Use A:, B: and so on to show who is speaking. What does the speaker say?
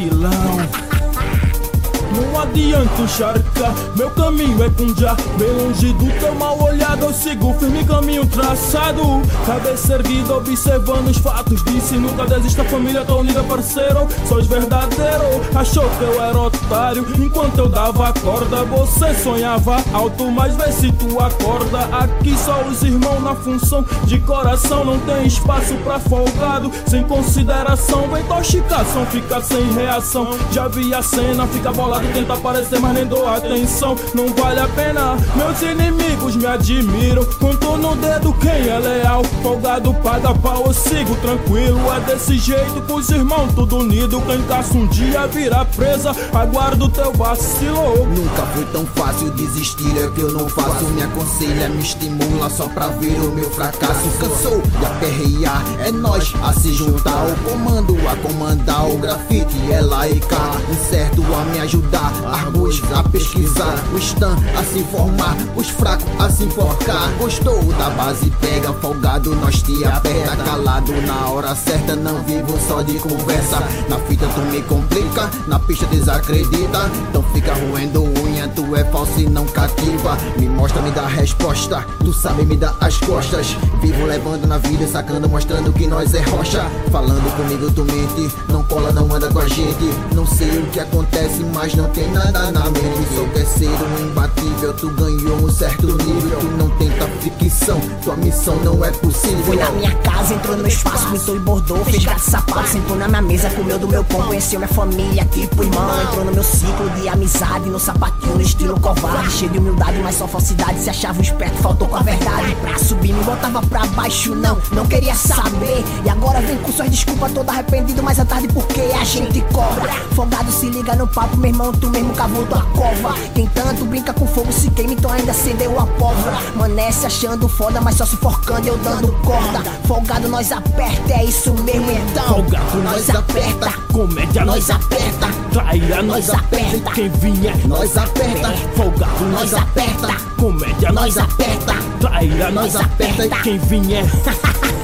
A: vacilão. Não adianta encharcar, meu caminho é com já. Bem longe do teu mal olhado, eu sigo firme caminho traçado. Cabeça erguida, observando os fatos. Disse nunca desista, família tá unida, parceiro. Sois verdadeiro, achou que eu era otário. Enquanto eu dava corda, você sonhava alto. Mas vê se tu acorda. Aqui só os irmãos na função de coração. Não tem espaço pra folgado, sem consideração. Vem toxicação, fica sem reação. Já vi a cena, fica bolado, tenta aparecer, mas nem dou atenção. Não vale a pena, meus inimigos me admiram. Conto no dedo quem é leal. Folgado paga pau, eu sigo tranquilo. É desse jeito com os irmãos tudo unido. Quem caça um dia vira presa, aguardo teu vacilo.
B: Nunca foi tão fácil desistir, é que eu não faço. Me aconselha, me estimula só pra ver o meu fracasso. Cansou de aperrear, é nós a se juntar. O comando a comandar, o grafite é lá e cá. Incerto a me ajudar, argos a pesquisar, o stan a se formar, os fracos a se enforcar. Gostou da base, pega, folgado, nós te aperta. Calado na hora certa, não vivo só de conversa. Na fita tu me complica, na pista desacredita. Então fica roendo unha, tu é falso e não cativa. Me mostra, me dá resposta, tu sabe me dá as costas. Vivo levando na vida, sacando, mostrando que nós é rocha. Falando comigo tu mente, não cola, não anda com a gente. Não sei o que acontece, mas não tem nada na mente. Só quer ser um imbatível, tu ganhou um certo nível. Tu não tenta ficção, tua missão não é possível.
C: Foi na minha casa, entrou no meu espaço, pintou e bordou, fez gato sapato, sentou na minha mesa, comeu do meu pão, conheceu minha família, tipo irmão. Entrou no meu ciclo de amizade, no sapatinho, no estilo covarde. Cheio de humildade, mas só falsidade, se achava um esperto, faltou com a verdade. Pra subir, me botava pra baixo, não queria saber. E agora vem com suas desculpas, todo arrependido, mas é tarde porque a gente cobra. Folgado se liga no papo, meu irmão, tu mesmo cavou tua cova. Quem tanto brinca com fogo se queima, então ainda acendeu a pólvora. Mané se achando foda, mas só sufocando, eu dando corda. Folgado nós aperta, é isso mesmo então.
A: Folgado nós aperta, comédia nós aperta, traíra nós aperta, quem vier
B: nós aperta.
A: Folgado nós aperta, comédia nós aperta, traíra nós aperta, quem vier